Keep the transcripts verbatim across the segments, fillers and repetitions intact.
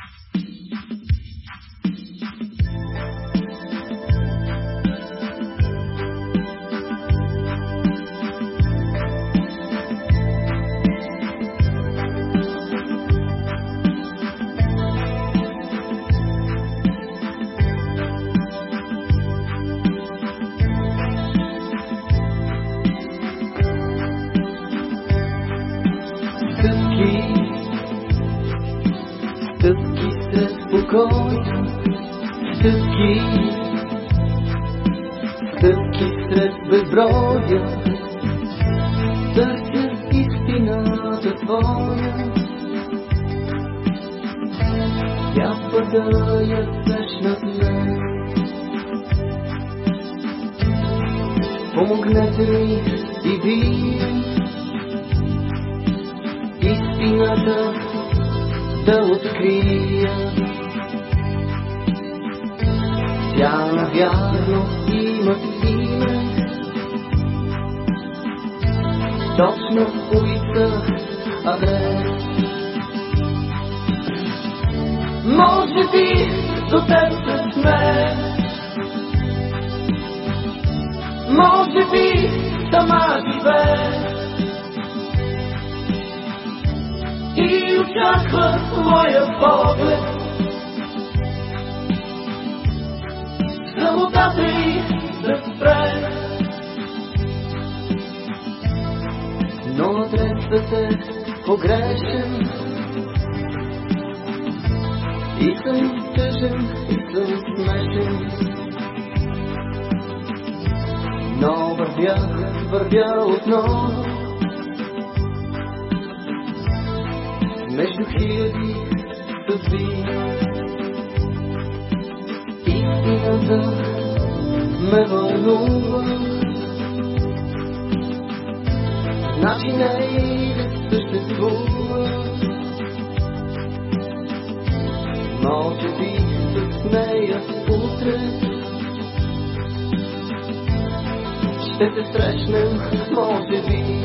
Стъпки сред покоя, стъпки, стъпки сред безброя, търся истината твоя. Тя падая над мен. Помогнете ми и вие истината да открия. Тя навярно има име, точно улица, адрес. Може би до теб се смее, може би сама живее и очаква моя поглед. Самотата й да спре, но адресът е погрешен. И съм тъжен, и съм смешен, но вървя, вървя отново между хиляди съдби. Истината ме вълнува, значи не и да съществува. Може би с нея утре ще се срещнем, може би.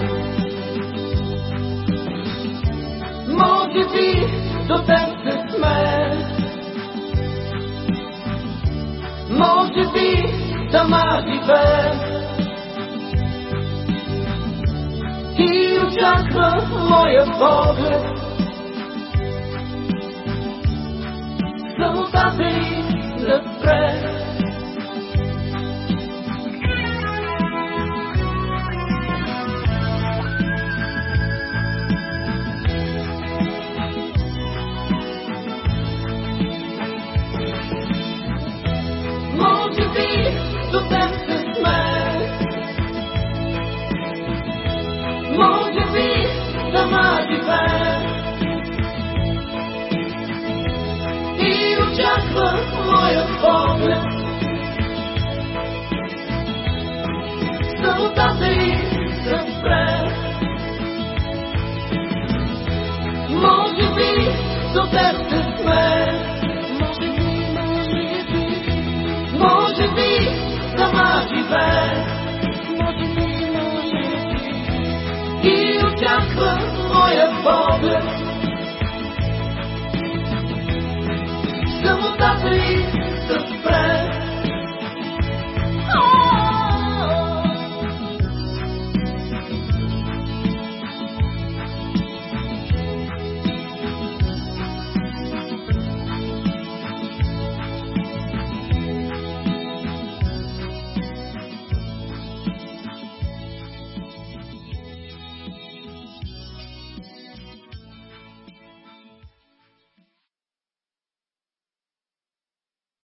Може би до теб се смее, може би сама живее и очаква моя поглед. Самотата й да спре. Може би до теб се смее, може би сама живее и очаква моя поглед. Самотата й да спре. Може би до теб се смее, може би сама живее и очаква моя поглед.